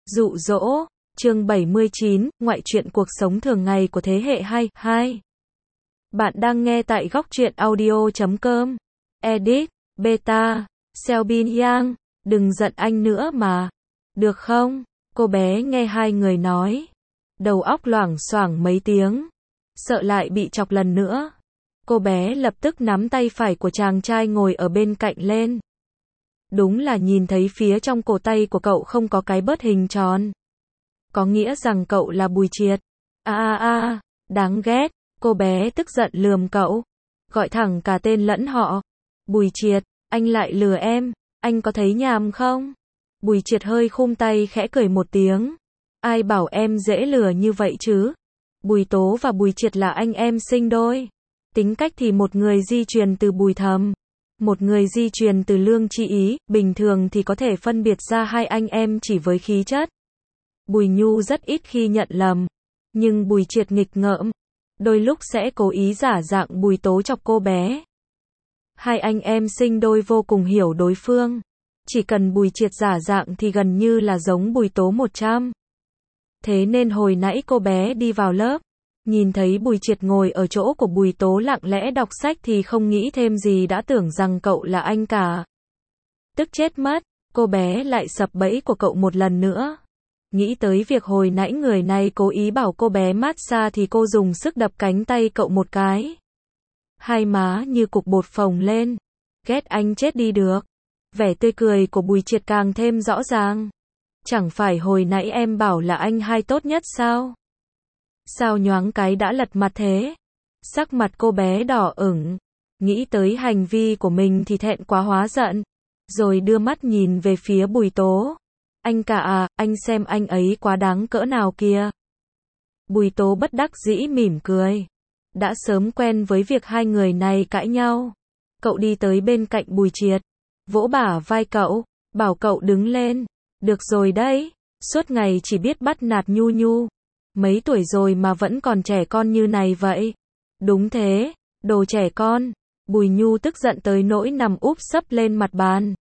Dụ dỗ, chương 79, ngoại truyện cuộc sống thường ngày của thế hệ 2. Bạn đang nghe tại góc truyện audio.com. Edit, Beta, Selbin Yang, đừng giận anh nữa mà. Được không? Cô bé nghe hai người nói. Đầu óc loảng xoảng mấy tiếng. Sợ lại bị chọc lần nữa. Cô bé lập tức nắm tay phải của chàng trai ngồi ở bên cạnh lên. Đúng là nhìn thấy phía trong cổ tay của cậu không có cái bớt hình tròn. Có nghĩa rằng cậu là Bùi Triệt. Đáng ghét. Cô bé tức giận lườm cậu. Gọi thẳng cả tên lẫn họ. Bùi Triệt, anh lại lừa em. Anh có thấy nhàm không? Bùi Triệt hơi khum tay khẽ cười một tiếng. Ai bảo em dễ lừa như vậy chứ? Bùi Tố và Bùi Triệt là anh em sinh đôi. Tính cách thì một người di truyền từ Bùi Thầm, một người di truyền từ Lương Chi Ý, bình thường thì có thể phân biệt ra hai anh em chỉ với khí chất. Bùi Nhu rất ít khi nhận lầm, nhưng Bùi Triệt nghịch ngợm, đôi lúc sẽ cố ý giả dạng Bùi Tố chọc cô bé. Hai anh em sinh đôi vô cùng hiểu đối phương, chỉ cần Bùi Triệt giả dạng thì gần như là giống Bùi Tố 100. Thế nên hồi nãy cô bé đi vào lớp, nhìn thấy Bùi Triệt ngồi ở chỗ của Bùi Tố lặng lẽ đọc sách thì không nghĩ thêm gì đã tưởng rằng cậu là anh cả. Tức chết mất, cô bé lại sập bẫy của cậu một lần nữa. Nghĩ tới việc hồi nãy người này cố ý bảo cô bé massage thì cô dùng sức đập cánh tay cậu một cái. Hai má như cục bột phồng lên. Ghét anh chết đi được. Vẻ tươi cười của Bùi Triệt càng thêm rõ ràng. Chẳng phải hồi nãy em bảo là anh hai tốt nhất sao? Sao nhoáng cái đã lật mặt thế? Sắc mặt cô bé đỏ ửng, nghĩ tới hành vi của mình thì thẹn quá hóa giận, rồi đưa mắt nhìn về phía Bùi Tố. Anh cả à, anh xem anh ấy quá đáng cỡ nào kìa. Bùi Tố bất đắc dĩ mỉm cười. Đã sớm quen với việc hai người này cãi nhau. Cậu đi tới bên cạnh Bùi Triệt, vỗ bả vai cậu, bảo cậu đứng lên. Được rồi đấy, suốt ngày chỉ biết bắt nạt Nhu Nhu. Mấy tuổi rồi mà vẫn còn trẻ con như này vậy? Đúng thế, đồ trẻ con. Bùi Nhu tức giận tới nỗi nằm úp sấp lên mặt bàn.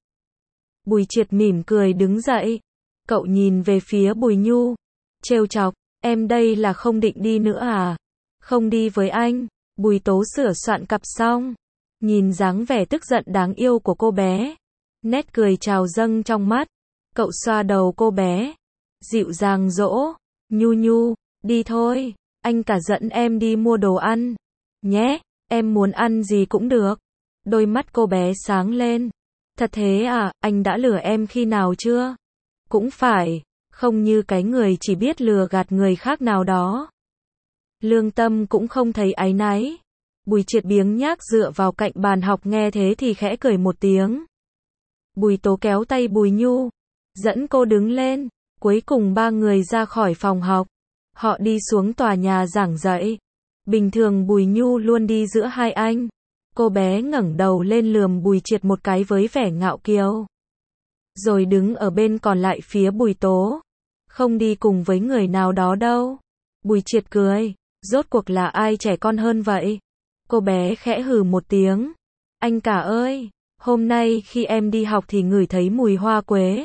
Bùi Triệt mỉm cười đứng dậy. Cậu nhìn về phía Bùi Nhu, trêu chọc, em đây là không định đi nữa à? Không đi với anh. Bùi Tố sửa soạn cặp xong, nhìn dáng vẻ tức giận đáng yêu của cô bé, nét cười trào dâng trong mắt. Cậu xoa đầu cô bé, dịu dàng dỗ, Nhu Nhu, đi thôi, anh cả dẫn em đi mua đồ ăn, nhé, em muốn ăn gì cũng được. Đôi mắt cô bé sáng lên. Thật thế à, anh đã lừa em khi nào chưa? Cũng phải, không như cái người chỉ biết lừa gạt người khác nào đó. Lương Tâm cũng không thấy áy náy. Bùi Triệt biếng nhác dựa vào cạnh bàn học nghe thế thì khẽ cười một tiếng. Bùi Tố kéo tay Bùi Nhu, dẫn cô đứng lên. Cuối cùng ba người ra khỏi phòng học. Họ đi xuống tòa nhà giảng dạy. Bình thường Bùi Nhu luôn đi giữa hai anh. Cô bé ngẩng đầu lên lườm Bùi Triệt một cái với vẻ ngạo kiều. Rồi đứng ở bên còn lại phía Bùi Tố. Không đi cùng với người nào đó đâu. Bùi Triệt cười. Rốt cuộc là ai trẻ con hơn vậy? Cô bé khẽ hừ một tiếng. Anh cả ơi, hôm nay khi em đi học thì ngửi thấy mùi hoa quế.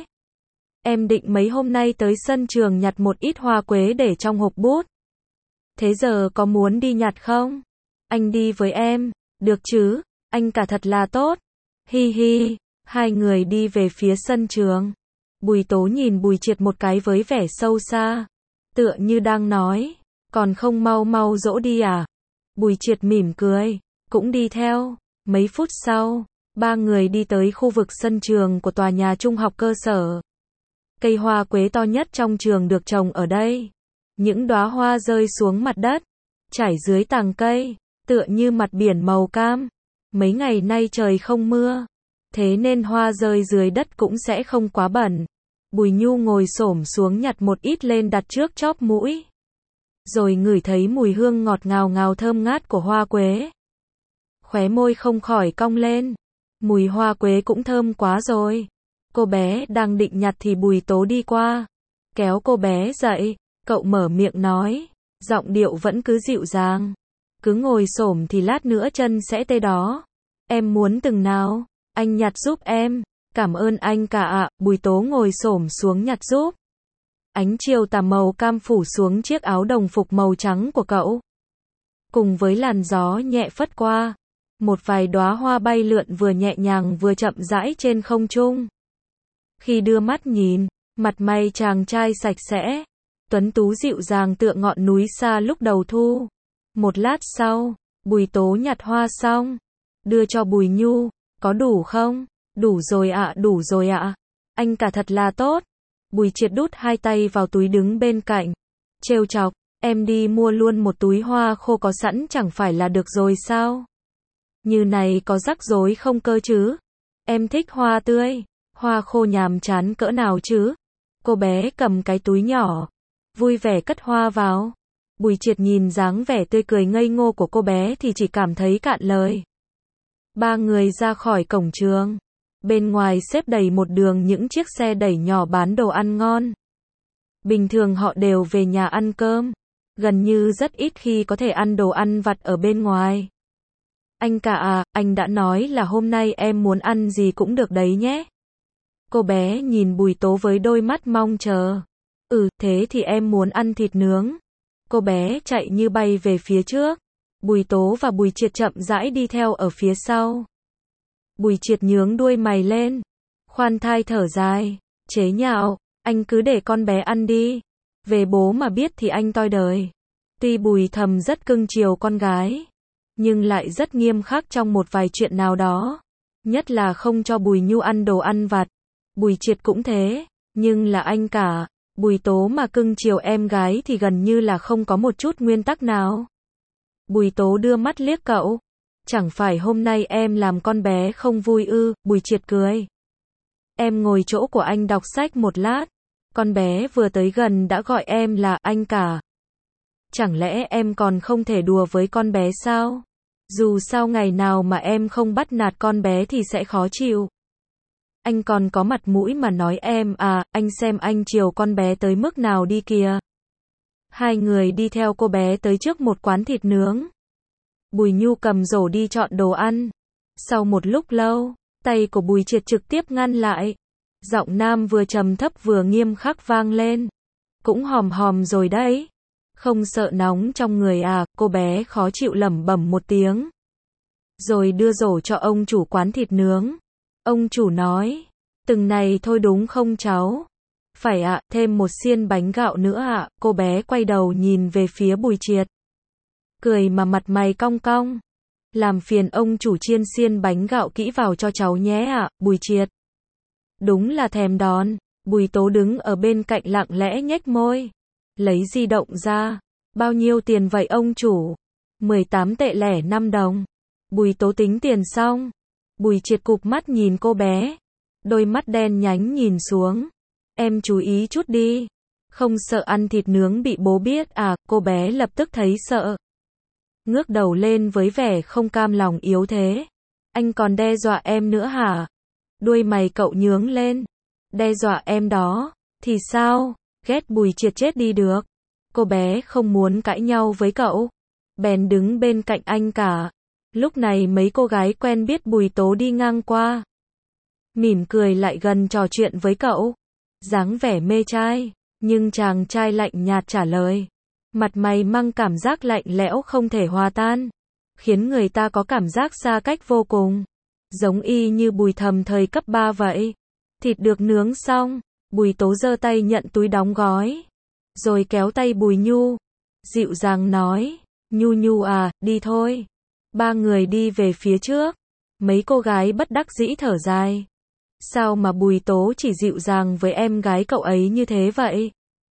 Em định mấy hôm nay tới sân trường nhặt một ít hoa quế để trong hộp bút. Thế giờ có muốn đi nhặt không? Anh đi với em, được chứ? Anh cả thật là tốt. Hi hi, hai người đi về phía sân trường. Bùi Tố nhìn Bùi Triệt một cái với vẻ sâu xa, tựa như đang nói, còn không mau mau dỗ đi à? Bùi Triệt mỉm cười, cũng đi theo. Mấy phút sau, ba người đi tới khu vực sân trường của tòa nhà trung học cơ sở. Cây hoa quế to nhất trong trường được trồng ở đây. Những đóa hoa rơi xuống mặt đất, trải dưới tàng cây, tựa như mặt biển màu cam. Mấy ngày nay trời không mưa, thế nên hoa rơi dưới đất cũng sẽ không quá bẩn. Bùi Nhu ngồi xổm xuống nhặt một ít lên đặt trước chóp mũi. Rồi ngửi thấy mùi hương ngọt ngào ngào thơm ngát của hoa quế. Khóe môi không khỏi cong lên. Mùi hoa quế cũng thơm quá rồi. Cô bé đang định nhặt thì Bùi Tố đi qua, kéo cô bé dậy. Cậu mở miệng nói, giọng điệu vẫn cứ dịu dàng. Cứ ngồi xổm thì lát nữa chân sẽ tê đó. Em muốn từng nào? Anh nhặt giúp em. Cảm ơn anh cả ạ. Bùi Tố ngồi xổm xuống nhặt giúp. Ánh chiều tà màu cam phủ xuống chiếc áo đồng phục màu trắng của cậu. Cùng với làn gió nhẹ phất qua, một vài đóa hoa bay lượn vừa nhẹ nhàng vừa chậm rãi trên không trung. Khi đưa mắt nhìn, mặt mày chàng trai sạch sẽ, tuấn tú dịu dàng tựa ngọn núi xa lúc đầu thu. Một lát sau, Bùi Tố nhặt hoa xong, đưa cho Bùi Nhu, có đủ không? Đủ rồi ạ, đủ rồi ạ. Anh cả thật là tốt. Bùi Triệt đút hai tay vào túi đứng bên cạnh, trêu chọc, em đi mua luôn một túi hoa khô có sẵn chẳng phải là được rồi sao? Như này có rắc rối không cơ chứ? Em thích hoa tươi, hoa khô nhàm chán cỡ nào chứ? Cô bé cầm cái túi nhỏ, vui vẻ cất hoa vào. Bùi Triệt nhìn dáng vẻ tươi cười ngây ngô của cô bé thì chỉ cảm thấy cạn lời. Ba người ra khỏi cổng trường. Bên ngoài xếp đầy một đường những chiếc xe đẩy nhỏ bán đồ ăn ngon. Bình thường họ đều về nhà ăn cơm. Gần như rất ít khi có thể ăn đồ ăn vặt ở bên ngoài. Anh cả à, anh đã nói là hôm nay em muốn ăn gì cũng được đấy nhé. Cô bé nhìn Bùi Tố với đôi mắt mong chờ. Thế thì em muốn ăn thịt nướng. Cô bé chạy như bay về phía trước. Bùi Tố và Bùi Triệt chậm rãi đi theo ở phía sau. Bùi Triệt nhướng đuôi mày lên, khoan thai thở dài, chế nhạo, anh cứ để con bé ăn đi. Về bố mà biết thì anh toi đời. Tuy Bùi Thầm rất cưng chiều con gái, nhưng lại rất nghiêm khắc trong một vài chuyện nào đó. Nhất là không cho Bùi Nhu ăn đồ ăn vặt. Bùi Triệt cũng thế, nhưng là anh cả. Bùi Tố mà cưng chiều em gái thì gần như là không có một chút nguyên tắc nào. Bùi Tố đưa mắt liếc cậu. Chẳng phải hôm nay em làm con bé không vui ư? Bùi Triệt cười. Em ngồi chỗ của anh đọc sách một lát. Con bé vừa tới gần đã gọi em là anh cả. Chẳng lẽ em còn không thể đùa với con bé sao? Dù sao ngày nào mà em không bắt nạt con bé thì sẽ khó chịu. Anh còn có mặt mũi mà nói em à, anh xem anh chiều con bé tới mức nào đi kìa. Hai người đi theo cô bé tới trước một quán thịt nướng. Bùi Nhu cầm rổ đi chọn đồ ăn. Sau một lúc lâu, tay của Bùi Triệt trực tiếp ngăn lại. Giọng nam vừa trầm thấp vừa nghiêm khắc vang lên. Cũng hòm hòm rồi đấy. Không sợ nóng trong người à? Cô bé khó chịu lẩm bẩm một tiếng. Rồi đưa rổ cho ông chủ quán thịt nướng. Ông chủ nói, từng này thôi đúng không cháu? Phải ạ, thêm một xiên bánh gạo nữa ạ. Cô bé quay đầu nhìn về phía Bùi Triệt. Cười mà mặt mày cong cong. Làm phiền ông chủ chiên xiên bánh gạo kỹ vào cho cháu nhé ạ. Bùi Triệt. Đúng là thèm đón. Bùi Tố đứng ở bên cạnh lặng lẽ nhếch môi. Lấy di động ra. Bao nhiêu tiền vậy ông chủ? 18 tệ lẻ 5 đồng. Bùi Tố tính tiền xong. Bùi Triệt cụp mắt nhìn cô bé. Đôi mắt đen nhánh nhìn xuống. Em chú ý chút đi. Không sợ ăn thịt nướng bị bố biết à? Cô bé lập tức thấy sợ. Ngước đầu lên với vẻ không cam lòng yếu thế. Anh còn đe dọa em nữa hả? Đuôi mày cậu nhướng lên. Đe dọa em đó. Thì sao? Ghét Bùi Triệt chết đi được. Cô bé không muốn cãi nhau với cậu. Bèn đứng bên cạnh anh cả. Lúc này mấy cô gái quen biết Bùi Tố đi ngang qua. Mỉm cười lại gần trò chuyện với cậu. Dáng vẻ mê trai. Nhưng chàng trai lạnh nhạt trả lời. Mặt mày mang cảm giác lạnh lẽo không thể hòa tan. Khiến người ta có cảm giác xa cách vô cùng. Giống y như Bùi Thầm thời cấp 3 vậy. Thịt được nướng xong. Bùi Tố giơ tay nhận túi đóng gói. Rồi kéo tay Bùi Nhu. Dịu dàng nói. Nhu Nhu à, đi thôi. Ba người đi về phía trước. Mấy cô gái bất đắc dĩ thở dài. Sao mà Bùi Tố chỉ dịu dàng với em gái cậu ấy như thế vậy?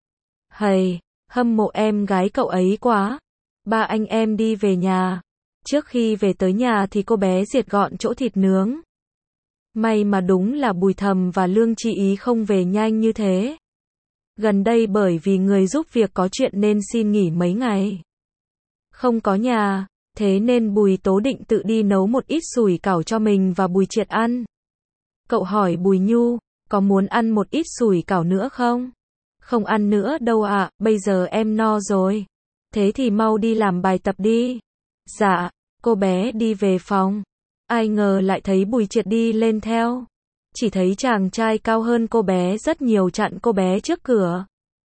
Hầy, hâm mộ em gái cậu ấy quá. Ba anh em đi về nhà. Trước khi về tới nhà thì cô bé diệt gọn chỗ thịt nướng. May mà đúng là Bùi Thầm và Lương Chi Ý không về nhanh như thế. Gần đây bởi vì người giúp việc có chuyện nên xin nghỉ mấy ngày. Không có nhà, thế nên Bùi Tố định tự đi nấu một ít sủi cảo cho mình và Bùi Triệt ăn. Cậu hỏi Bùi Nhu, có muốn ăn một ít sủi cảo nữa không? Không ăn nữa đâu ạ, bây giờ em no rồi. Thế thì mau đi làm bài tập đi. Dạ, cô bé đi về phòng. Ai ngờ lại thấy Bùi Triệt đi lên theo. Chỉ thấy chàng trai cao hơn cô bé rất nhiều chặn cô bé trước cửa.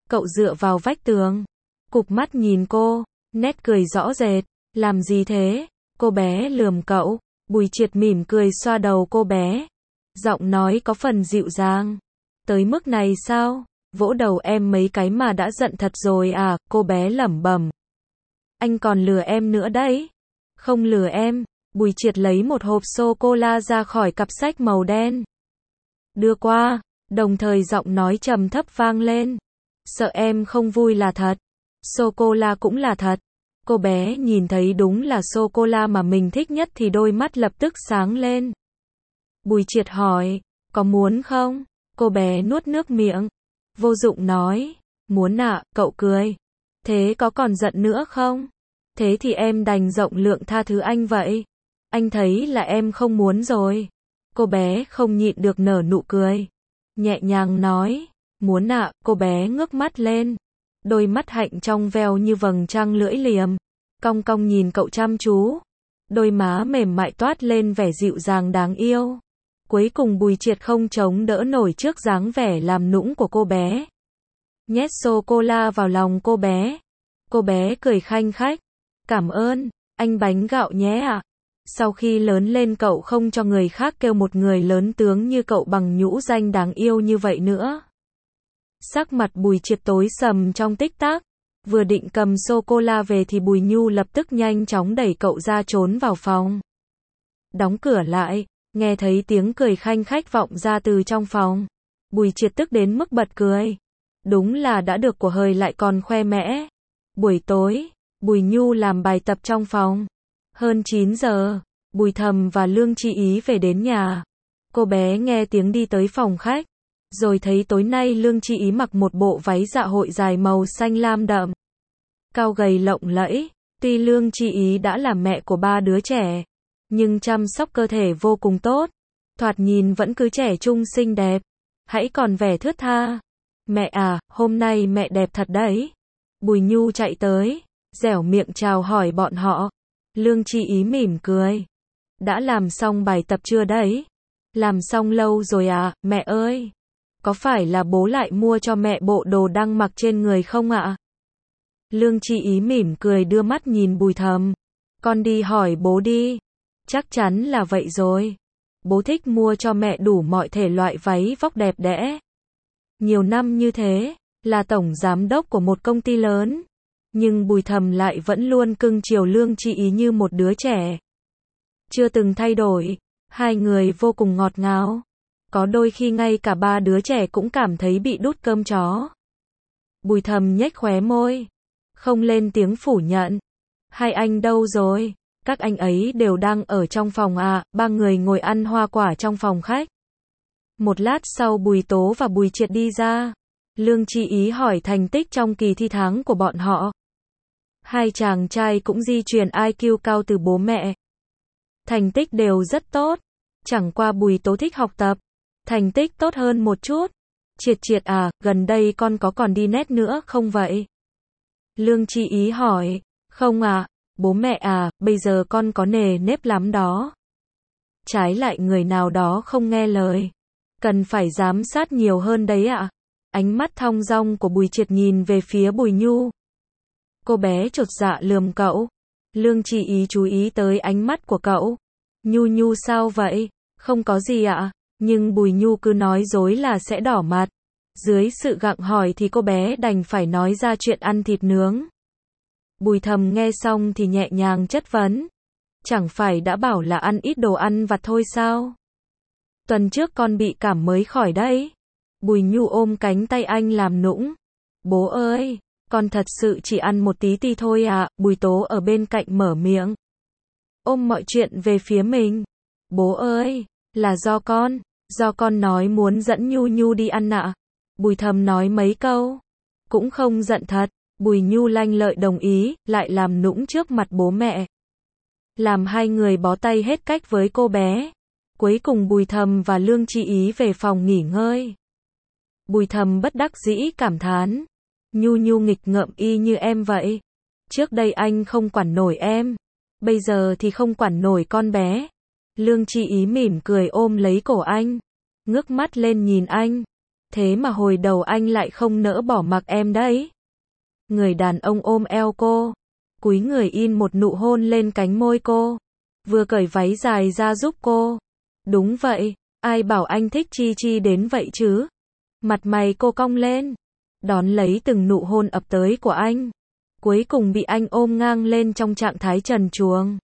Cậu dựa vào vách tường, cụp mắt nhìn cô, nét cười rõ rệt. Làm gì thế? Cô bé lườm cậu. Bùi Triệt mỉm cười xoa đầu cô bé. Giọng nói có phần dịu dàng. Tới mức này sao? Vỗ đầu em mấy cái mà đã giận thật rồi à? Cô bé lẩm bẩm. Anh còn lừa em nữa đấy. Không lừa em. Bùi Triệt lấy một hộp sô-cô-la ra khỏi cặp sách màu đen. Đưa qua, đồng thời giọng nói trầm thấp vang lên. Sợ em không vui là thật. Sô-cô-la cũng là thật. Cô bé nhìn thấy đúng là sô-cô-la mà mình thích nhất thì đôi mắt lập tức sáng lên. Bùi Triệt hỏi, có muốn không? Cô bé nuốt nước miệng. Vô dụng nói, muốn ạ, cậu cười. Thế có còn giận nữa không? Thế thì em đành rộng lượng tha thứ anh vậy. Anh thấy là em không muốn rồi. Cô bé không nhịn được nở nụ cười. Nhẹ nhàng nói, muốn ạ, cô bé ngước mắt lên. Đôi mắt hạnh trong veo như vầng trăng lưỡi liềm. Cong cong nhìn cậu chăm chú. Đôi má mềm mại toát lên vẻ dịu dàng đáng yêu. Cuối cùng Bùi Triệt không chống đỡ nổi trước dáng vẻ làm nũng của cô bé. Nhét sô-cô-la vào lòng cô bé. Cô bé cười khanh khách. Cảm ơn, anh bánh gạo nhé ạ. Sau khi lớn lên cậu không cho người khác kêu một người lớn tướng như cậu bằng nhũ danh đáng yêu như vậy nữa. Sắc mặt Bùi Triệt tối sầm trong tích tắc. Vừa định cầm sô-cô-la về thì Bùi Nhu lập tức nhanh chóng đẩy cậu ra trốn vào phòng. Đóng cửa lại, nghe thấy tiếng cười khanh khách vọng ra từ trong phòng. Bùi Triệt tức đến mức bật cười. Đúng là đã được của hời lại còn khoe mẽ. Buổi tối, Bùi Nhu làm bài tập trong phòng. Hơn 9 giờ, Bùi Thầm và Lương Chi Ý về đến nhà. Cô bé nghe tiếng đi tới phòng khách. Rồi thấy tối nay Lương Chi Ý mặc một bộ váy dạ hội dài màu xanh lam đậm. Cao gầy lộng lẫy. Tuy Lương Chi Ý đã là mẹ của 3 đứa trẻ, nhưng chăm sóc cơ thể vô cùng tốt. Thoạt nhìn vẫn cứ trẻ trung xinh đẹp. Hãy còn vẻ thướt tha. Mẹ à, hôm nay mẹ đẹp thật đấy. Bùi Nhu chạy tới, dẻo miệng chào hỏi bọn họ. Lương Chi Ý mỉm cười. Đã làm xong bài tập chưa đấy? Làm xong lâu rồi à, mẹ ơi. Có phải là bố lại mua cho mẹ bộ đồ đang mặc trên người không ạ? Lương Chi Ý mỉm cười đưa mắt nhìn Bùi Thầm. Con đi hỏi bố đi. Chắc chắn là vậy rồi. Bố thích mua cho mẹ đủ mọi thể loại váy vóc đẹp đẽ. Nhiều năm như thế, là tổng giám đốc của một công ty lớn. Nhưng Bùi Thầm lại vẫn luôn cưng chiều Lương Chi Ý như một đứa trẻ. Chưa từng thay đổi. Hai người vô cùng ngọt ngào. Có đôi khi ngay cả 3 đứa trẻ cũng cảm thấy bị đút cơm chó. Bùi Thầm nhếch khóe môi. Không lên tiếng phủ nhận. Hai anh đâu rồi? Các anh ấy đều đang ở trong phòng à? 3 người ngồi ăn hoa quả trong phòng khách. Một lát sau Bùi Tố và Bùi Triệt đi ra. Lương Chi Ý hỏi thành tích trong kỳ thi tháng của bọn họ. Hai chàng trai cũng di truyền IQ cao từ bố mẹ. Thành tích đều rất tốt. Chẳng qua Bùi Tố thích học tập. Thành tích tốt hơn một chút. Triệt à, gần đây con có còn đi net nữa không vậy? Lương Chi Ý hỏi. Không à, bố mẹ à, bây giờ con có nề nếp lắm đó. Trái lại người nào đó không nghe lời. Cần phải giám sát nhiều hơn đấy ạ. Ánh mắt thong dong của Bùi Triệt nhìn về phía Bùi Nhu. Cô bé chột dạ lườm cậu. Lương Chi Ý chú ý tới ánh mắt của cậu. Nhu sao vậy? Không có gì ạ. Nhưng Bùi Nhu cứ nói dối là sẽ đỏ mặt. Dưới sự gặng hỏi thì cô bé đành phải nói ra chuyện ăn thịt nướng. Bùi Thầm nghe xong thì nhẹ nhàng chất vấn. Chẳng phải đã bảo là ăn ít đồ ăn vặt thôi sao? Tuần trước con bị cảm mới khỏi đấy. Bùi Nhu ôm cánh tay anh làm nũng. Bố ơi, con thật sự chỉ ăn một tí ti thôi à? Bùi Tố ở bên cạnh mở miệng. Ôm mọi chuyện về phía mình. Bố ơi, là do con nói muốn dẫn Nhu đi ăn ạ. Bùi Thầm nói mấy câu. Cũng không giận thật. Bùi Nhu lanh lợi đồng ý, lại làm nũng trước mặt bố mẹ. Làm hai người bó tay hết cách với cô bé. Cuối cùng Bùi Thầm và Lương Chi Ý về phòng nghỉ ngơi. Bùi Thầm bất đắc dĩ cảm thán. Nhu nghịch ngợm y như em vậy. Trước đây anh không quản nổi em. Bây giờ thì không quản nổi con bé. Lương Chi Ý mỉm cười ôm lấy cổ anh. Ngước mắt lên nhìn anh. Thế mà hồi đầu anh lại không nỡ bỏ mặc em đấy. Người đàn ông ôm eo cô, cúi người in một nụ hôn lên cánh môi cô, vừa cởi váy dài ra giúp cô. Đúng vậy, ai bảo anh thích Chi Chi đến vậy chứ? Mặt mày cô cong lên, đón lấy từng nụ hôn ập tới của anh. Cuối cùng bị anh ôm ngang lên trong trạng thái trần truồng.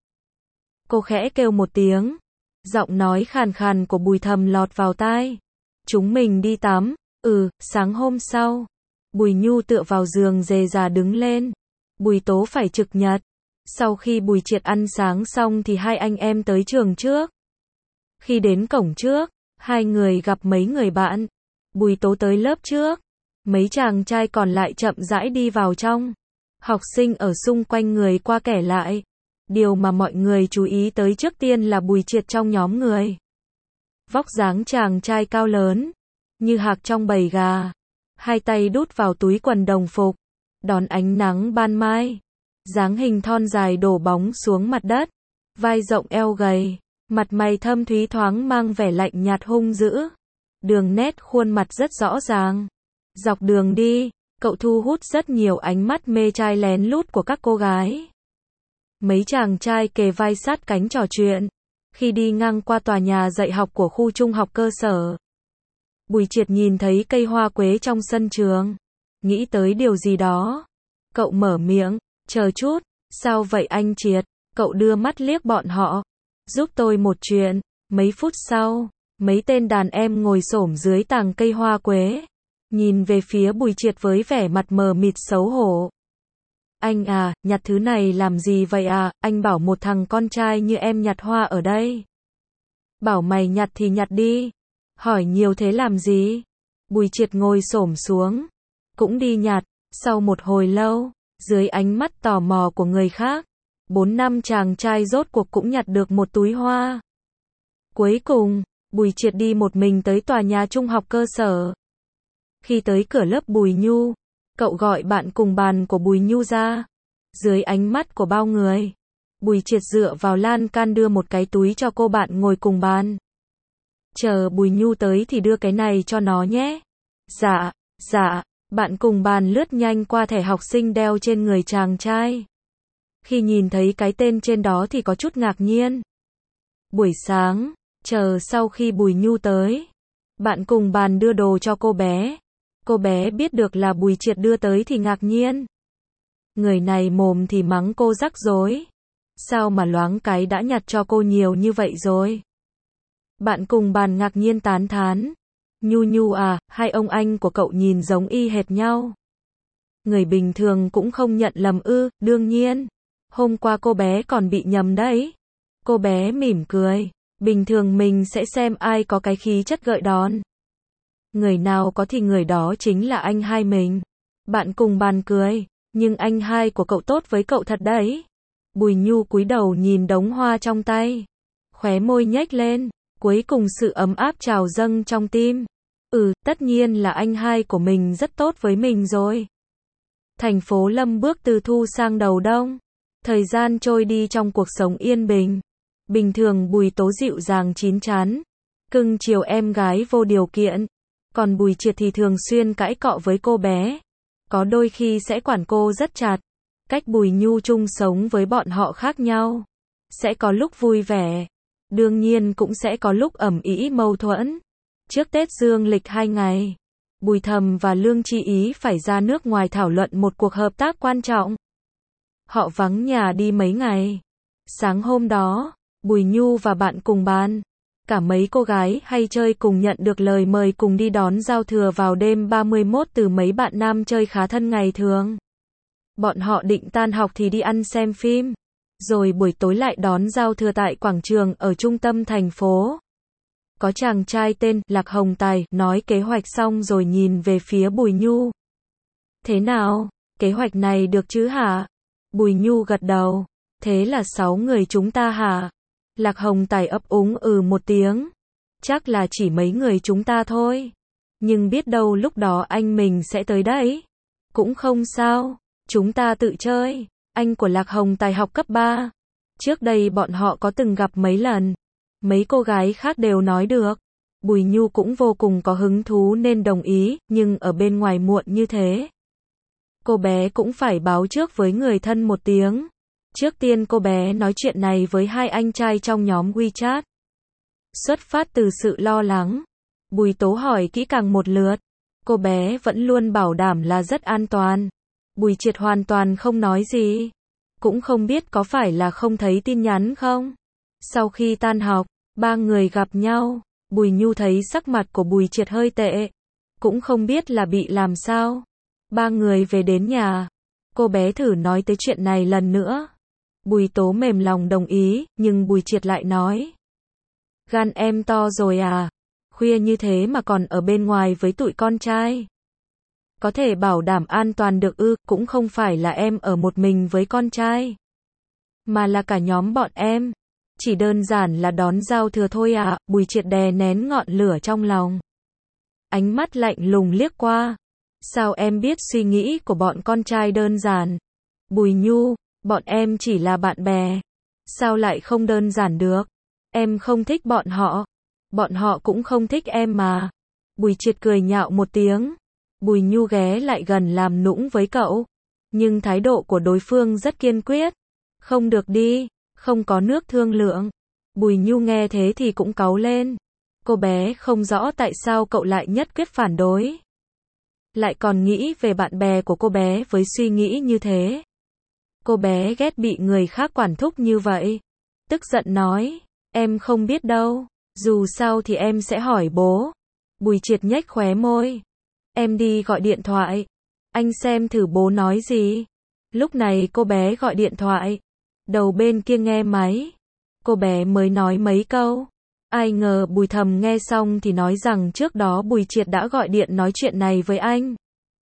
Cô khẽ kêu một tiếng, giọng nói khàn khàn của Bùi Thầm lọt vào tai. Chúng mình đi tắm. Sáng hôm sau, Bùi Nhu tựa vào giường rề rà đứng lên. Bùi Tố phải trực nhật. Sau khi Bùi Triệt ăn sáng xong thì hai anh em tới trường trước. Khi đến cổng trước, hai người gặp mấy người bạn. Bùi Tố tới lớp trước, mấy chàng trai còn lại chậm rãi đi vào trong. Học sinh ở xung quanh người qua kẻ lại. Điều mà mọi người chú ý tới trước tiên là Bùi Triệt trong nhóm người. Vóc dáng chàng trai cao lớn, như hạc trong bầy gà, hai tay đút vào túi quần đồng phục, đón ánh nắng ban mai. Dáng hình thon dài đổ bóng xuống mặt đất, vai rộng eo gầy, mặt mày thâm thúy thoáng mang vẻ lạnh nhạt hung dữ. Đường nét khuôn mặt rất rõ ràng. Dọc đường đi, cậu thu hút rất nhiều ánh mắt mê trai lén lút của các cô gái. Mấy chàng trai kề vai sát cánh trò chuyện, khi đi ngang qua tòa nhà dạy học của khu trung học cơ sở. Bùi Triệt nhìn thấy cây hoa quế trong sân trường, nghĩ tới điều gì đó. Cậu mở miệng, chờ chút, sao vậy anh Triệt? Cậu đưa mắt liếc bọn họ, giúp tôi một chuyện. Mấy phút sau, mấy tên đàn em ngồi xổm dưới tàng cây hoa quế, nhìn về phía Bùi Triệt với vẻ mặt mờ mịt xấu hổ. Anh à, nhặt thứ này làm gì vậy à? Anh bảo một thằng con trai như em nhặt hoa ở đây. Bảo mày nhặt thì nhặt đi. Hỏi nhiều thế làm gì? Bùi Triệt ngồi xổm xuống, cũng đi nhặt. Sau một hồi lâu, dưới ánh mắt tò mò của người khác, 4-5 chàng trai rốt cuộc cũng nhặt được một túi hoa. Cuối cùng, Bùi Triệt đi một mình tới tòa nhà trung học cơ sở. Khi tới cửa lớp Bùi Nhu, cậu gọi bạn cùng bàn của Bùi Nhu ra. Dưới ánh mắt của bao người, Bùi Triệt dựa vào lan can đưa một cái túi cho cô bạn ngồi cùng bàn. Chờ Bùi Nhu tới thì đưa cái này cho nó nhé. Dạ, dạ. Bạn cùng bàn lướt nhanh qua thẻ học sinh đeo trên người chàng trai. Khi nhìn thấy cái tên trên đó thì có chút ngạc nhiên. Buổi sáng, chờ sau khi Bùi Nhu tới, bạn cùng bàn đưa đồ cho cô bé. Cô bé biết được là Bùi Triệt đưa tới thì ngạc nhiên. Người này mồm thì mắng cô rắc rối. Sao mà loáng cái đã nhặt cho cô nhiều như vậy rồi? Bạn cùng bàn ngạc nhiên tán thán. Nhu Nhu à, hai ông anh của cậu nhìn giống y hệt nhau. Người bình thường cũng không nhận lầm ư? Đương nhiên. Hôm qua cô bé còn bị nhầm đấy. Cô bé mỉm cười. Bình thường mình sẽ xem ai có cái khí chất gợi đón. Người nào có thì người đó chính là anh hai mình. Bạn cùng bàn cười. Nhưng anh hai của cậu tốt với cậu thật đấy. Bùi Nhu cúi đầu nhìn đống hoa trong tay, khóe môi nhếch lên. Cuối cùng sự ấm áp trào dâng trong tim. Tất nhiên là anh hai của mình rất tốt với mình rồi. Thành phố Lâm bước từ thu sang đầu đông. Thời gian trôi đi trong cuộc sống yên bình. Bình thường Bùi Tố dịu dàng chín chắn, cưng chiều em gái vô điều kiện. Còn Bùi Triệt thì thường xuyên cãi cọ với cô bé. Có đôi khi sẽ quản cô rất chặt. Cách Bùi Nhu chung sống với bọn họ khác nhau. Sẽ có lúc vui vẻ. Đương nhiên cũng sẽ có lúc ầm ĩ mâu thuẫn. Trước Tết dương lịch 2 ngày, Bùi Thầm và Lương Chi Ý phải ra nước ngoài thảo luận một cuộc hợp tác quan trọng. Họ vắng nhà đi mấy ngày. Sáng hôm đó, Bùi Nhu và bạn cùng bàn, cả mấy cô gái hay chơi cùng nhận được lời mời cùng đi đón giao thừa vào đêm 31 từ mấy bạn nam chơi khá thân ngày thường. Bọn họ định tan học thì đi ăn xem phim, rồi buổi tối lại đón giao thừa tại quảng trường ở trung tâm thành phố. Có chàng trai tên Lạc Hồng Tài nói kế hoạch xong rồi nhìn về phía Bùi Nhu. Thế nào, kế hoạch này được chứ hả? Bùi Nhu gật đầu. Thế là 6 người chúng ta hả? Lạc Hồng Tài ấp úng một tiếng. Chắc là chỉ mấy người chúng ta thôi. Nhưng biết đâu lúc đó anh mình sẽ tới đấy. Cũng không sao, chúng ta tự chơi. Anh của Lạc Hồng Tài học cấp 3. Trước đây bọn họ có từng gặp mấy lần. Mấy cô gái khác đều nói được. Bùi Nhu cũng vô cùng có hứng thú nên đồng ý, nhưng ở bên ngoài muộn như thế. Cô bé cũng phải báo trước với người thân một tiếng. Trước tiên cô bé nói chuyện này với hai anh trai trong nhóm WeChat. Xuất phát từ sự lo lắng, Bùi Tố hỏi kỹ càng một lượt. Cô bé vẫn luôn bảo đảm là rất an toàn. Bùi Triệt hoàn toàn không nói gì. Cũng không biết có phải là không thấy tin nhắn không. Sau khi tan học, ba người gặp nhau. Bùi Nhu thấy sắc mặt của Bùi Triệt hơi tệ. Cũng không biết là bị làm sao. Ba người về đến nhà. Cô bé thử nói tới chuyện này lần nữa. Bùi Tố mềm lòng đồng ý, nhưng Bùi Triệt lại nói. Gan em to rồi à? Khuya như thế mà còn ở bên ngoài với tụi con trai. Có thể bảo đảm an toàn được ư? Cũng không phải là em ở một mình với con trai, mà là cả nhóm bọn em. Chỉ đơn giản là đón giao thừa thôi à? Bùi Triệt đè nén ngọn lửa trong lòng. Ánh mắt lạnh lùng liếc qua. Sao em biết suy nghĩ của bọn con trai đơn giản? Bùi Nhu, bọn em chỉ là bạn bè. Sao lại không đơn giản được? Em không thích bọn họ cũng không thích em mà. Bùi Triệt cười nhạo một tiếng. Bùi Nhu ghé lại gần làm nũng với cậu. Nhưng thái độ của đối phương rất kiên quyết. Không được đi, không có nước thương lượng. Bùi Nhu nghe thế thì cũng cáu lên. Cô bé không rõ tại sao cậu lại nhất quyết phản đối. Lại còn nghĩ về bạn bè của cô bé với suy nghĩ như thế. Cô bé ghét bị người khác quản thúc như vậy. Tức giận nói, em không biết đâu, dù sao thì em sẽ hỏi bố. Bùi Triệt nhếch khóe môi. Em đi gọi điện thoại. Anh xem thử bố nói gì. Lúc này cô bé gọi điện thoại. Đầu bên kia nghe máy. Cô bé mới nói mấy câu. Ai ngờ Bùi Thầm nghe xong thì nói rằng trước đó Bùi Triệt đã gọi điện nói chuyện này với anh.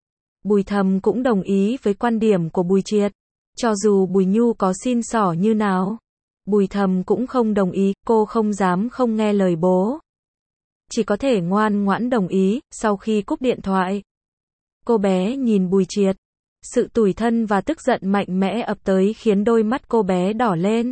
Bùi Thầm cũng đồng ý với quan điểm của Bùi Triệt. Cho dù Bùi Nhu có xin xỏ như nào, Bùi Thầm cũng không đồng ý, cô không dám không nghe lời bố. Chỉ có thể ngoan ngoãn đồng ý. Sau khi cúp điện thoại, cô bé nhìn Bùi Triệt. Sự tủi thân và tức giận mạnh mẽ ập tới khiến đôi mắt cô bé đỏ lên.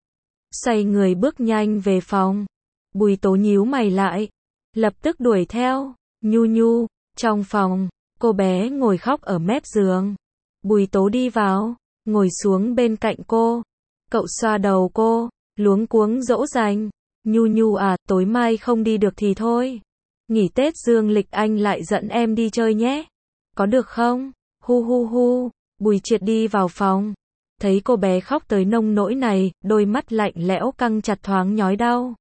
Xoay người bước nhanh về phòng. Bùi Tố nhíu mày lại, lập tức đuổi theo. Nhu Nhu, trong phòng, cô bé ngồi khóc ở mép giường. Bùi Tố đi vào, ngồi xuống bên cạnh cô. Cậu xoa đầu cô, luống cuống dỗ dành. Nhu Nhu à, tối mai không đi được thì thôi. Nghỉ Tết dương lịch anh lại dẫn em đi chơi nhé. Có được không? Hu hu hu. Bùi Triệt đi vào phòng. Thấy cô bé khóc tới nông nỗi này, đôi mắt lạnh lẽo căng chặt thoáng nhói đau.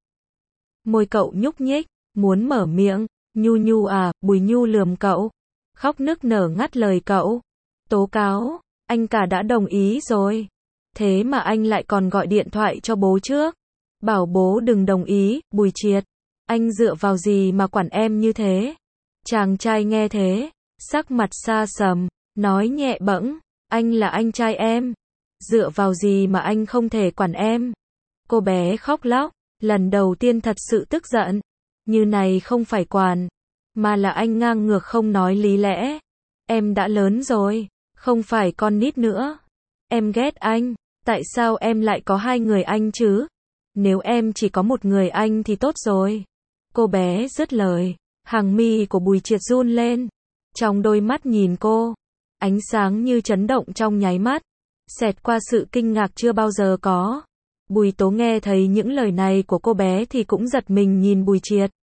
Môi cậu nhúc nhích, muốn mở miệng. Nhu Nhu à, Bùi Nhu lườm cậu. Khóc nức nở ngắt lời cậu. Tố cáo, anh cả đã đồng ý rồi. Thế mà anh lại còn gọi điện thoại cho bố trước. Bảo bố đừng đồng ý. Bùi Triệt, anh dựa vào gì mà quản em như thế? Chàng trai nghe thế, sắc mặt xa sầm, nói nhẹ bẫng, anh là anh trai em. Dựa vào gì mà anh không thể quản em? Cô bé khóc lóc, lần đầu tiên thật sự tức giận. Như này không phải quản, mà là anh ngang ngược không nói lý lẽ. Em đã lớn rồi, không phải con nít nữa. Em ghét anh, tại sao em lại có hai người anh chứ? Nếu em chỉ có một người anh thì tốt rồi. Cô bé dứt lời, hàng mi của Bùi Triệt run lên. Trong đôi mắt nhìn cô, ánh sáng như chấn động trong nháy mắt, xẹt qua sự kinh ngạc chưa bao giờ có. Bùi Tố nghe thấy những lời này của cô bé thì cũng giật mình nhìn Bùi Triệt.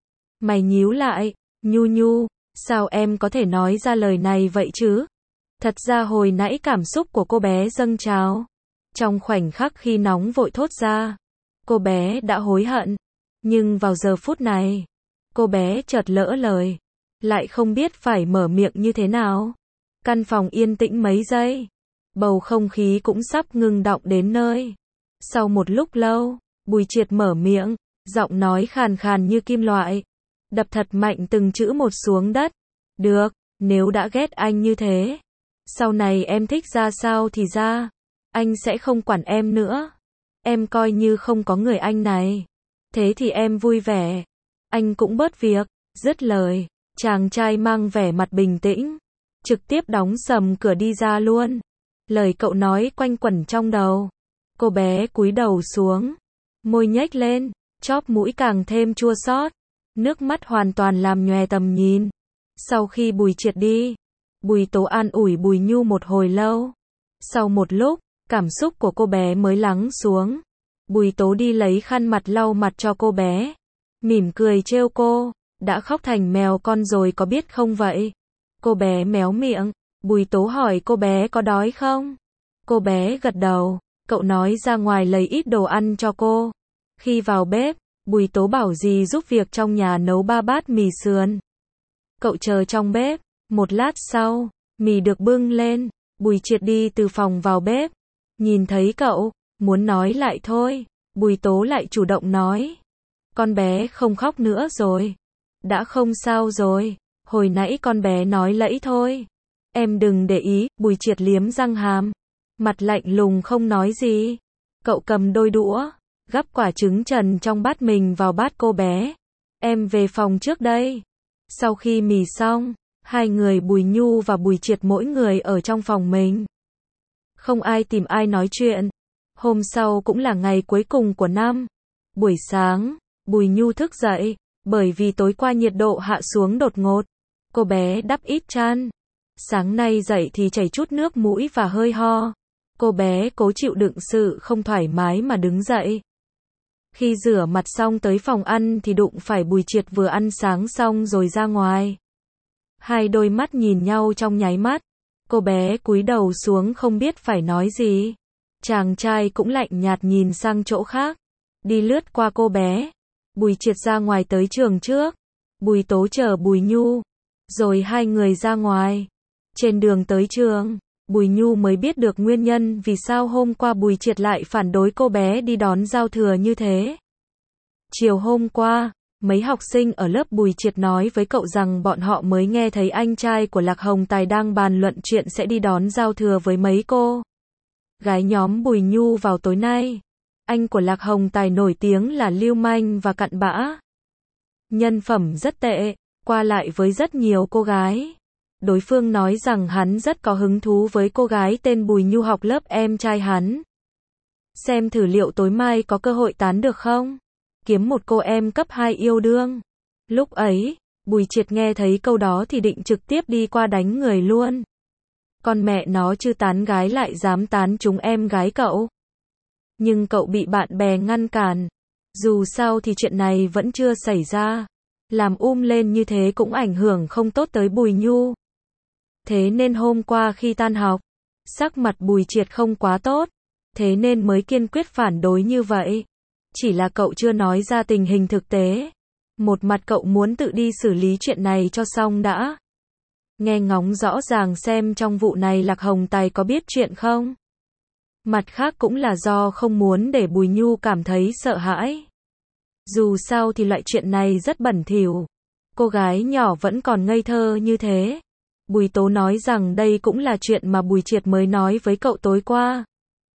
Mày nhíu lại, Nhu Nhu, sao em có thể nói ra lời này vậy chứ? Thật ra hồi nãy cảm xúc của cô bé dâng trào. Trong khoảnh khắc khi nóng vội thốt ra, cô bé đã hối hận. Nhưng vào giờ phút này, cô bé chợt lỡ lời, lại không biết phải mở miệng như thế nào. Căn phòng yên tĩnh mấy giây, bầu không khí cũng sắp ngừng đọng đến nơi. Sau một lúc lâu, Bùi Triệt mở miệng, giọng nói khàn khàn như kim loại, đập thật mạnh từng chữ một xuống đất. Được, nếu đã ghét anh như thế, sau này em thích ra sao thì ra, anh sẽ không quản em nữa. Em coi như không có người anh này. Thế thì em vui vẻ, anh cũng bớt việc. Dứt lời, chàng trai mang vẻ mặt bình tĩnh, trực tiếp đóng sầm cửa đi ra luôn. Lời cậu nói quanh quẩn trong đầu. Cô bé cúi đầu xuống, môi nhếch lên, chóp mũi càng thêm chua xót. nước mắt hoàn toàn làm nhòe tầm nhìn. Sau khi Bùi Triệt đi, Bùi Tố an ủi Bùi Nhu một hồi lâu. Sau một lúc, cảm xúc của cô bé mới lắng xuống. Bùi Tố đi lấy khăn mặt lau mặt cho cô bé, mỉm cười trêu cô, đã khóc thành mèo con rồi có biết không vậy? Cô bé méo miệng, Bùi Tố hỏi cô bé có đói không? Cô bé gật đầu, cậu nói ra ngoài lấy ít đồ ăn cho cô. Khi vào bếp, Bùi Tố bảo dì giúp việc trong nhà nấu 3 bát mì sườn. Cậu chờ trong bếp, một lát sau, mì được bưng lên, Bùi Triệt đi từ phòng vào bếp, nhìn thấy cậu, muốn nói lại thôi, Bùi Tố lại chủ động nói. Con bé không khóc nữa rồi. Đã không sao rồi, hồi nãy con bé nói lẫy thôi. Em đừng để ý, Bùi Triệt liếm răng hàm, mặt lạnh lùng không nói gì. Cậu cầm đôi đũa, gắp quả trứng trần trong bát mình vào bát cô bé. Em về phòng trước đây. Sau khi mì xong, hai người Bùi Nhu và Bùi Triệt mỗi người ở trong phòng mình. Không ai tìm ai nói chuyện. Hôm sau cũng là ngày cuối cùng của năm. Buổi sáng, Bùi Nhu thức dậy, bởi vì tối qua nhiệt độ hạ xuống đột ngột. Cô bé đắp ít chăn. Sáng nay dậy thì chảy chút nước mũi và hơi ho. Cô bé cố chịu đựng sự không thoải mái mà đứng dậy. Khi rửa mặt xong tới phòng ăn thì đụng phải Bùi Triệt vừa ăn sáng xong rồi ra ngoài. Hai đôi mắt nhìn nhau trong nháy mắt. Cô bé cúi đầu xuống không biết phải nói gì. Chàng trai cũng lạnh nhạt nhìn sang chỗ khác. Đi lướt qua cô bé. Bùi Triệt ra ngoài tới trường trước. Bùi Tố chờ Bùi Nhu. Rồi hai người ra ngoài. Trên đường tới trường, Bùi Nhu mới biết được nguyên nhân vì sao hôm qua Bùi Triệt lại phản đối cô bé đi đón giao thừa như thế. Chiều hôm qua, mấy học sinh ở lớp Bùi Triệt nói với cậu rằng bọn họ mới nghe thấy anh trai của Lạc Hồng Tài đang bàn luận chuyện sẽ đi đón giao thừa với mấy cô gái nhóm Bùi Nhu vào tối nay. Anh của Lạc Hồng Tài nổi tiếng là lưu manh và cặn bã. Nhân phẩm rất tệ, qua lại với rất nhiều cô gái. Đối phương nói rằng hắn rất có hứng thú với cô gái tên Bùi Nhu học lớp em trai hắn. Xem thử liệu tối mai có cơ hội tán được không? Kiếm một cô em cấp 2 yêu đương. Lúc ấy, Bùi Triệt nghe thấy câu đó thì định trực tiếp đi qua đánh người luôn. Con mẹ nó chứ tán gái lại dám tán chúng em gái cậu. Nhưng cậu bị bạn bè ngăn cản. Dù sao thì chuyện này vẫn chưa xảy ra. Làm lên như thế cũng ảnh hưởng không tốt tới Bùi Nhu. Thế nên hôm qua khi tan học, sắc mặt Bùi Triệt không quá tốt. Thế nên mới kiên quyết phản đối như vậy. Chỉ là cậu chưa nói ra tình hình thực tế. Một mặt cậu muốn tự đi xử lý chuyện này cho xong đã. Nghe ngóng rõ ràng xem trong vụ này Lạc Hồng Tài có biết chuyện không. Mặt khác cũng là do không muốn để Bùi Nhu cảm thấy sợ hãi. Dù sao thì loại chuyện này rất bẩn thỉu. Cô gái nhỏ vẫn còn ngây thơ như thế. Bùi Tố nói rằng đây cũng là chuyện mà Bùi Triệt mới nói với cậu tối qua.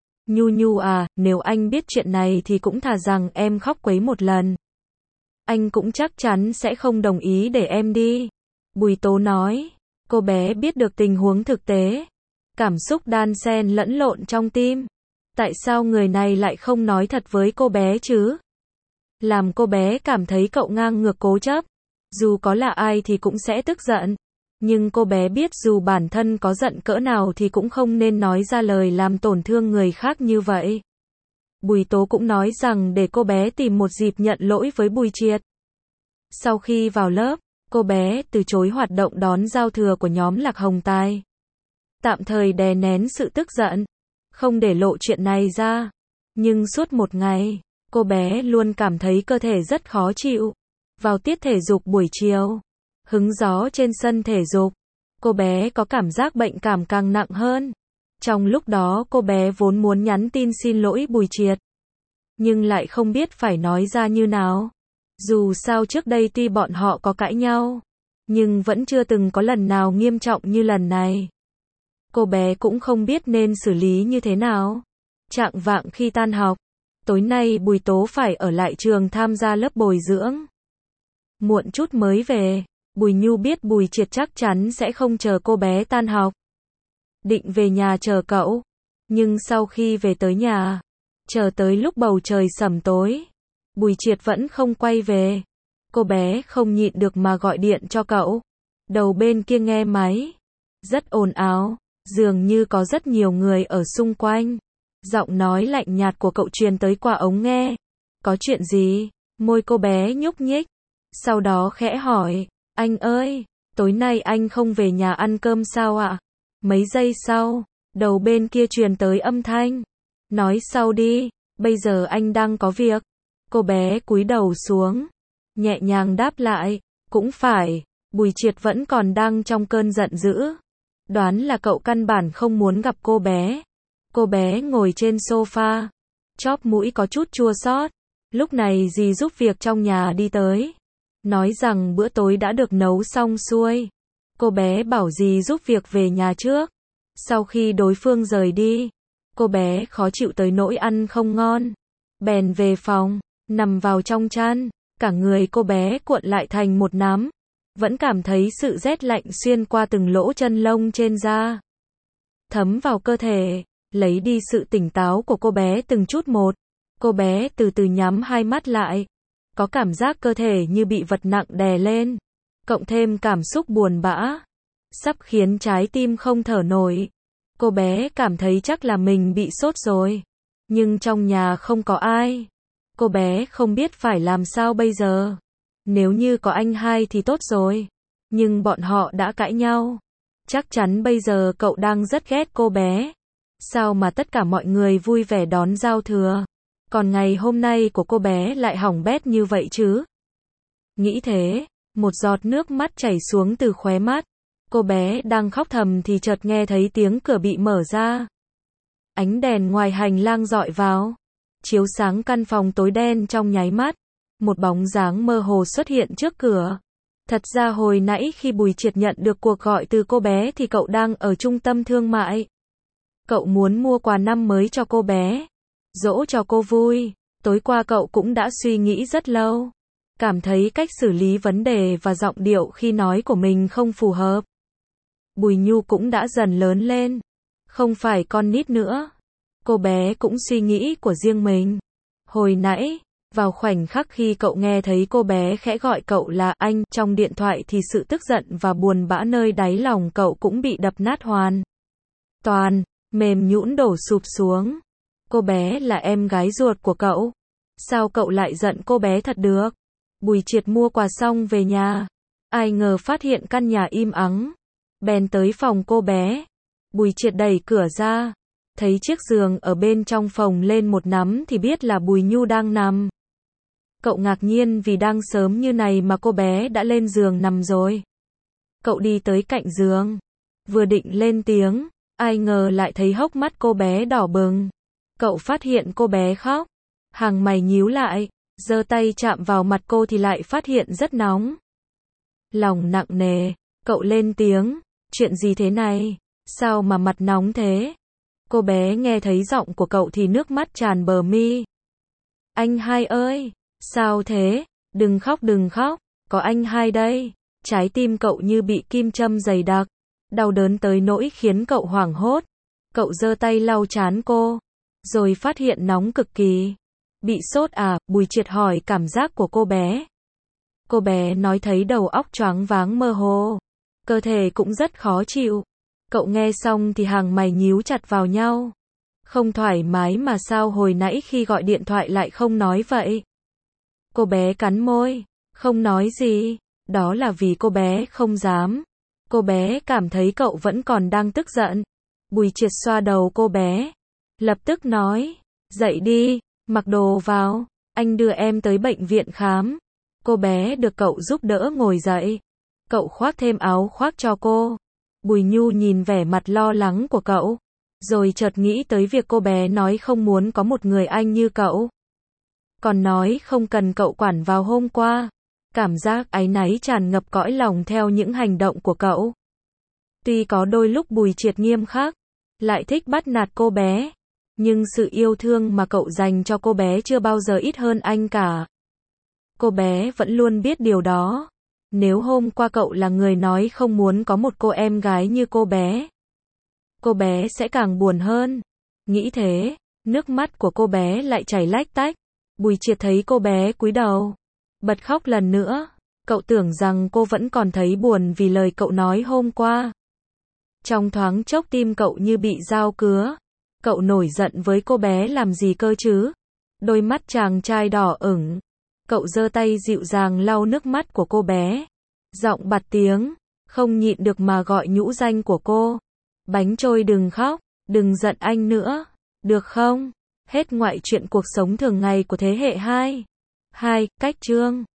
Nhu à, nếu anh biết chuyện này thì cũng thà rằng em khóc quấy một lần. Anh cũng chắc chắn sẽ không đồng ý để em đi. Bùi Tố nói. Cô bé biết được tình huống thực tế. Cảm xúc đan xen lẫn lộn trong tim. Tại sao người này lại không nói thật với cô bé chứ? Làm cô bé cảm thấy cậu ngang ngược cố chấp. Dù có là ai thì cũng sẽ tức giận. Nhưng cô bé biết dù bản thân có giận cỡ nào thì cũng không nên nói ra lời làm tổn thương người khác như vậy. Bùi Tố cũng nói rằng để cô bé tìm một dịp nhận lỗi với Bùi Triệt. Sau khi vào lớp, cô bé từ chối hoạt động đón giao thừa của nhóm Lạc Hồng Tài. Tạm thời đè nén sự tức giận, không để lộ chuyện này ra. Nhưng suốt một ngày, cô bé luôn cảm thấy cơ thể rất khó chịu. Vào tiết thể dục buổi chiều, hứng gió trên sân thể dục, cô bé có cảm giác bệnh cảm càng nặng hơn. Trong lúc đó cô bé vốn muốn nhắn tin xin lỗi Bùi Triệt, nhưng lại không biết phải nói ra như nào. Dù sao trước đây tuy bọn họ có cãi nhau, nhưng vẫn chưa từng có lần nào nghiêm trọng như lần này. Cô bé cũng không biết nên xử lý như thế nào. Chạng vạng khi tan học, tối nay Bùi Tố phải ở lại trường tham gia lớp bồi dưỡng. Muộn chút mới về, Bùi Nhu biết Bùi Triệt chắc chắn sẽ không chờ cô bé tan học. Định về nhà chờ cậu, nhưng sau khi về tới nhà, chờ tới lúc bầu trời sẩm tối, Bùi Triệt vẫn không quay về. Cô bé không nhịn được mà gọi điện cho cậu. Đầu bên kia nghe máy. Rất ồn ào, dường như có rất nhiều người ở xung quanh. Giọng nói lạnh nhạt của cậu truyền tới qua ống nghe. Có chuyện gì? Môi cô bé nhúc nhích. Sau đó khẽ hỏi, anh ơi, tối nay anh không về nhà ăn cơm sao ạ? Mấy giây sau, đầu bên kia truyền tới âm thanh. Nói sau đi, bây giờ anh đang có việc. Cô bé cúi đầu xuống, nhẹ nhàng đáp lại, cũng phải, Bùi Triệt vẫn còn đang trong cơn giận dữ. Đoán là cậu căn bản không muốn gặp cô bé. Cô bé ngồi trên sofa, chóp mũi có chút chua xót. Lúc này dì giúp việc trong nhà đi tới, nói rằng bữa tối đã được nấu xong xuôi. Cô bé bảo dì giúp việc về nhà trước. Sau khi đối phương rời đi, cô bé khó chịu tới nỗi ăn không ngon. Bèn về phòng, nằm vào trong chăn, cả người cô bé cuộn lại thành một nắm. Vẫn cảm thấy sự rét lạnh xuyên qua từng lỗ chân lông trên da, thấm vào cơ thể, lấy đi sự tỉnh táo của cô bé từng chút một. Cô bé từ từ nhắm hai mắt lại, có cảm giác cơ thể như bị vật nặng đè lên, cộng thêm cảm xúc buồn bã, sắp khiến trái tim không thở nổi. Cô bé cảm thấy chắc là mình bị sốt rồi, nhưng trong nhà không có ai. Cô bé không biết phải làm sao bây giờ. Nếu như có anh hai thì tốt rồi, nhưng bọn họ đã cãi nhau. Chắc chắn bây giờ cậu đang rất ghét cô bé. Sao mà tất cả mọi người vui vẻ đón giao thừa, còn ngày hôm nay của cô bé lại hỏng bét như vậy chứ? Nghĩ thế, một giọt nước mắt chảy xuống từ khóe mắt. Cô bé đang khóc thầm thì chợt nghe thấy tiếng cửa bị mở ra. Ánh đèn ngoài hành lang rọi vào, chiếu sáng căn phòng tối đen trong nháy mắt. Một bóng dáng mơ hồ xuất hiện trước cửa. Thật ra hồi nãy khi Bùi Triệt nhận được cuộc gọi từ cô bé thì cậu đang ở trung tâm thương mại. Cậu muốn mua quà năm mới cho cô bé, dỗ cho cô vui. Tối qua cậu cũng đã suy nghĩ rất lâu, cảm thấy cách xử lý vấn đề và giọng điệu khi nói của mình không phù hợp. Bùi Nhu cũng đã dần lớn lên, không phải con nít nữa. Cô bé cũng suy nghĩ của riêng mình. Hồi nãy, vào khoảnh khắc khi cậu nghe thấy cô bé khẽ gọi cậu là anh trong điện thoại thì sự tức giận và buồn bã nơi đáy lòng cậu cũng bị đập nát hoàn toàn, mềm nhũn đổ sụp xuống. Cô bé là em gái ruột của cậu. Sao cậu lại giận cô bé thật được? Bùi Triệt mua quà xong về nhà, ai ngờ phát hiện căn nhà im ắng, bèn tới phòng cô bé. Bùi Triệt đẩy cửa ra, thấy chiếc giường ở bên trong phòng lên một nắm thì biết là Bùi Nhu đang nằm. Cậu ngạc nhiên vì đang sớm như này mà cô bé đã lên giường nằm rồi. Cậu đi tới cạnh giường, vừa định lên tiếng, ai ngờ lại thấy hốc mắt cô bé đỏ bừng. Cậu phát hiện cô bé khóc, hàng mày nhíu lại, giơ tay chạm vào mặt cô thì lại phát hiện rất nóng. Lòng nặng nề, cậu lên tiếng, chuyện gì thế này, sao mà mặt nóng thế? Cô bé nghe thấy giọng của cậu thì nước mắt tràn bờ mi. Anh hai ơi, sao thế? Đừng khóc, có anh hai đây. Trái tim cậu như bị kim châm dày đặc, đau đớn tới nỗi khiến cậu hoảng hốt. Cậu giơ tay lau trán cô, rồi phát hiện nóng cực kỳ. Bị sốt à? Bùi Triệt hỏi cảm giác của cô bé. Cô bé nói thấy đầu óc choáng váng mơ hồ, cơ thể cũng rất khó chịu. Cậu nghe xong thì hàng mày nhíu chặt vào nhau. Không thoải mái mà sao hồi nãy khi gọi điện thoại lại không nói vậy? Cô bé cắn môi, không nói gì. Đó là vì cô bé không dám. Cô bé cảm thấy cậu vẫn còn đang tức giận. Bùi Triệt xoa đầu cô bé, lập tức nói, dậy đi, mặc đồ vào, anh đưa em tới bệnh viện khám. Cô bé được cậu giúp đỡ ngồi dậy. Cậu khoác thêm áo khoác cho cô. Bùi Nhu nhìn vẻ mặt lo lắng của cậu, rồi chợt nghĩ tới việc cô bé nói không muốn có một người anh như cậu. Còn nói không cần cậu quản vào hôm qua. Cảm giác áy náy tràn ngập cõi lòng theo những hành động của cậu. Tuy có đôi lúc Bùi Triệt nghiêm khắc, lại thích bắt nạt cô bé, nhưng sự yêu thương mà cậu dành cho cô bé chưa bao giờ ít hơn anh cả. Cô bé vẫn luôn biết điều đó. Nếu hôm qua cậu là người nói không muốn có một cô em gái như cô bé sẽ càng buồn hơn. Nghĩ thế, nước mắt của cô bé lại chảy lách tách. Bùi Triệt thấy cô bé cúi đầu, Bật khóc lần nữa. Cậu tưởng rằng cô vẫn còn thấy buồn vì lời cậu nói hôm qua. Trong thoáng chốc tim cậu như bị dao cứa. Cậu nổi giận với cô bé làm gì cơ chứ? Đôi mắt chàng trai đỏ ửng. Cậu giơ tay dịu dàng lau nước mắt của cô bé. Giọng bạt tiếng, không nhịn được mà gọi nhũ danh của cô. Bánh trôi đừng khóc, đừng giận anh nữa, được không? Hết ngoại truyện cuộc sống thường ngày của thế hệ 2. Cách chương.